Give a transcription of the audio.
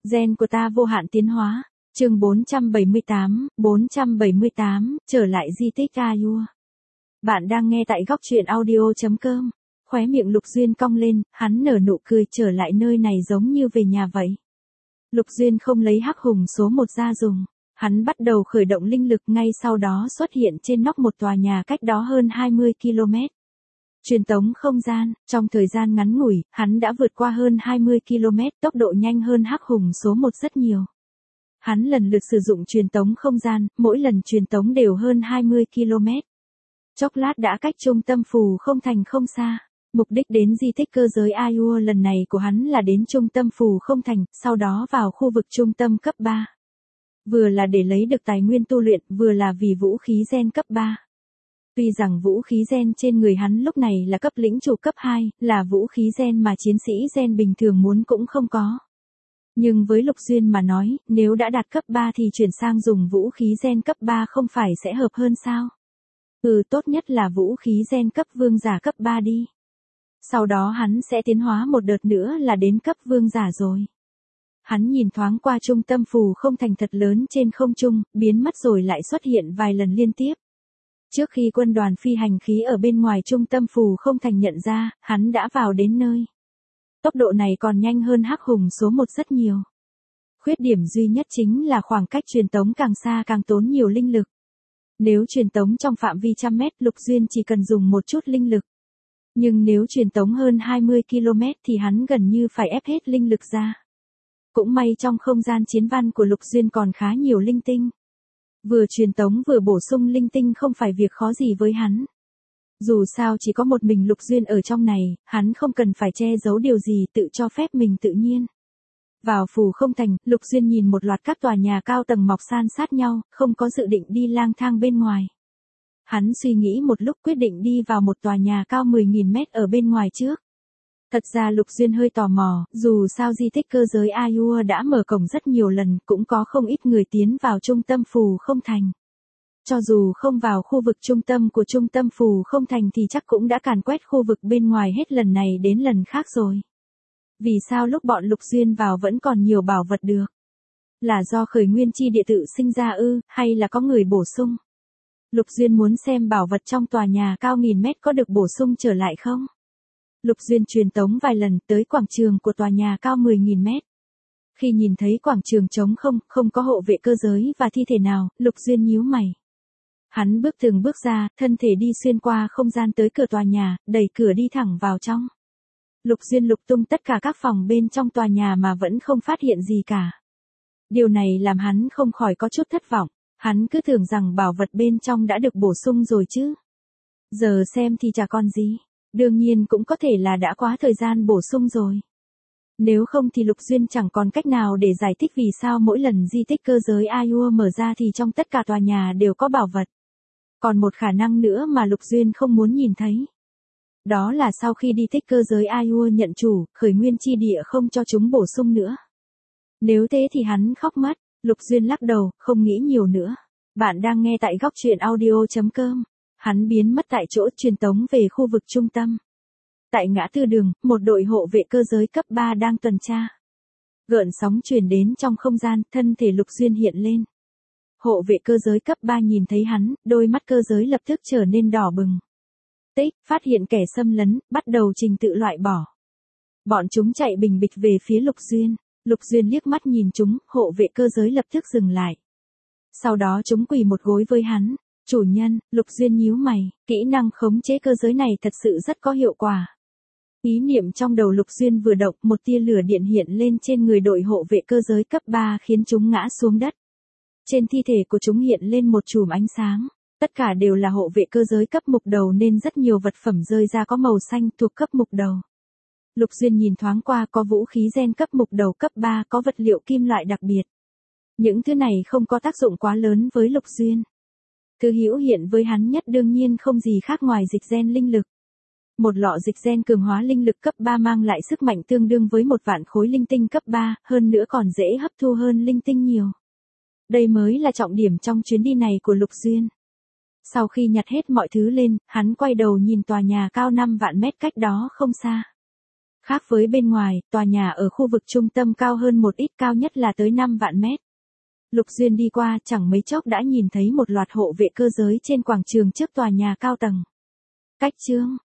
Gen của ta vô hạn tiến hóa. Chương 478, trở lại di tích Ayua. Bạn đang nghe tại góc truyện audio.com. Khóe miệng Lục Duyên cong lên, hắn nở nụ cười, trở lại nơi này giống như về nhà vậy. Lục Duyên không lấy hắc hùng số 1 ra dùng. Hắn bắt đầu khởi động linh lực, ngay sau đó xuất hiện trên nóc một tòa nhà cách đó hơn 20 km. Truyền tống không gian, trong thời gian ngắn ngủi, hắn đã vượt qua hơn 20 km, tốc độ nhanh hơn hắc hùng số 1 rất nhiều. Hắn lần lượt sử dụng truyền tống không gian, mỗi lần truyền tống đều hơn 20 km. Chốc lát đã cách trung tâm phù không thành không xa. Mục đích đến di tích cơ giới Ayua lần này của hắn là đến trung tâm phù không thành, sau đó vào khu vực trung tâm cấp 3. Vừa là để lấy được tài nguyên tu luyện, vừa là vì vũ khí gen cấp 3. Tuy rằng vũ khí gen trên người hắn lúc này là cấp lĩnh chủ cấp 2, là vũ khí gen mà chiến sĩ gen bình thường muốn cũng không có. Nhưng với Lục Duyên mà nói, nếu đã đạt cấp 3 thì chuyển sang dùng vũ khí gen cấp 3 không phải sẽ hợp hơn sao? Tốt nhất là vũ khí gen cấp vương giả cấp 3 đi. Sau đó hắn sẽ tiến hóa một đợt nữa là đến cấp vương giả rồi. Hắn nhìn thoáng qua trung tâm phù không thành thật lớn trên không trung, biến mất rồi lại xuất hiện vài lần liên tiếp. Trước khi quân đoàn phi hành khí ở bên ngoài trung tâm phù không thành nhận ra, hắn đã vào đến nơi. Tốc độ này còn nhanh hơn hắc hùng số 1 rất nhiều. Khuyết điểm duy nhất chính là khoảng cách truyền tống càng xa càng tốn nhiều linh lực. Nếu truyền tống trong phạm vi trăm mét, Lục Duyên chỉ cần dùng một chút linh lực. Nhưng nếu truyền tống hơn 20 km thì hắn gần như phải ép hết linh lực ra. Cũng may trong không gian chiến văn của Lục Duyên còn khá nhiều linh tinh. Vừa truyền tống vừa bổ sung linh tinh không phải việc khó gì với hắn. Dù sao chỉ có một mình Lục Duyên ở trong này, hắn không cần phải che giấu điều gì, tự cho phép mình tự nhiên. Vào phù không thành, Lục Duyên nhìn một loạt các tòa nhà cao tầng mọc san sát nhau, không có dự định đi lang thang bên ngoài. Hắn suy nghĩ một lúc quyết định đi vào một tòa nhà cao 10.000 mét ở bên ngoài trước. Thật ra Lục Duyên hơi tò mò, dù sao di tích cơ giới Ayua đã mở cổng rất nhiều lần, cũng có không ít người tiến vào trung tâm phù không thành. Cho dù không vào khu vực trung tâm của trung tâm phù không thành thì chắc cũng đã càn quét khu vực bên ngoài hết lần này đến lần khác rồi. Vì sao lúc bọn Lục Duyên vào vẫn còn nhiều bảo vật được? Là do khởi nguyên chi địa tự sinh ra hay là có người bổ sung? Lục Duyên muốn xem bảo vật trong tòa nhà cao 1000 mét có được bổ sung trở lại không? Lục Duyên truyền tống vài lần tới quảng trường của tòa nhà cao 10.000 mét. Khi nhìn thấy quảng trường trống không có hộ vệ cơ giới và thi thể nào, Lục Duyên nhíu mày. Hắn bước từng bước ra, thân thể đi xuyên qua không gian tới cửa tòa nhà, đẩy cửa đi thẳng vào trong. Lục Duyên lục tung tất cả các phòng bên trong tòa nhà mà vẫn không phát hiện gì cả. Điều này làm hắn không khỏi có chút thất vọng, hắn cứ tưởng rằng bảo vật bên trong đã được bổ sung rồi chứ. Giờ xem thì chả còn gì, đương nhiên cũng có thể là đã quá thời gian bổ sung rồi. Nếu không thì Lục Duyên chẳng còn cách nào để giải thích vì sao mỗi lần di tích cơ giới Ayua mở ra thì trong tất cả tòa nhà đều có bảo vật. Còn một khả năng nữa mà Lục Duyên không muốn nhìn thấy. Đó là sau khi di tích cơ giới Ayua nhận chủ, khởi nguyên chi địa không cho chúng bổ sung nữa. Nếu thế thì hắn khóc mất. Lục Duyên lắc đầu, không nghĩ nhiều nữa. Bạn đang nghe tại góc truyện audio.com. Hắn biến mất tại chỗ, truyền tống về khu vực trung tâm. Tại ngã tư đường, một đội hộ vệ cơ giới cấp 3 đang tuần tra. Gợn sóng truyền đến trong không gian, thân thể Lục Duyên hiện lên. Hộ vệ cơ giới cấp 3 nhìn thấy hắn, đôi mắt cơ giới lập tức trở nên đỏ bừng. Phát hiện kẻ xâm lấn, bắt đầu trình tự loại bỏ. Bọn chúng chạy bình bịch về phía Lục Duyên. Lục Duyên liếc mắt nhìn chúng, hộ vệ cơ giới lập tức dừng lại. Sau đó chúng quỳ một gối với hắn. Chủ nhân, Lục Duyên nhíu mày, kỹ năng khống chế cơ giới này thật sự rất có hiệu quả. Ý niệm trong đầu Lục Duyên vừa động, một tia lửa điện hiện lên trên người đội hộ vệ cơ giới cấp 3 khiến chúng ngã xuống đất. Trên thi thể của chúng hiện lên một chùm ánh sáng. Tất cả đều là hộ vệ cơ giới cấp mục đầu nên rất nhiều vật phẩm rơi ra có màu xanh thuộc cấp mục đầu. Lục Duyên nhìn thoáng qua, có vũ khí gen cấp mục đầu cấp 3, có vật liệu kim loại đặc biệt. Những thứ này không có tác dụng quá lớn với Lục Duyên. Thứ hữu hiện với hắn nhất đương nhiên không gì khác ngoài dịch gen linh lực. Một lọ dịch gen cường hóa linh lực cấp 3 mang lại sức mạnh tương đương với 1 vạn khối linh tinh cấp 3, hơn nữa còn dễ hấp thu hơn linh tinh nhiều. Đây mới là trọng điểm trong chuyến đi này của Lục Duyên. Sau khi nhặt hết mọi thứ lên, hắn quay đầu nhìn tòa nhà cao 5 vạn mét cách đó không xa. Khác với bên ngoài, tòa nhà ở khu vực trung tâm cao hơn một ít, cao nhất là tới 5 vạn mét. Lục Duyên đi qua chẳng mấy chốc đã nhìn thấy một loạt hộ vệ cơ giới trên quảng trường trước tòa nhà cao tầng. Cách chương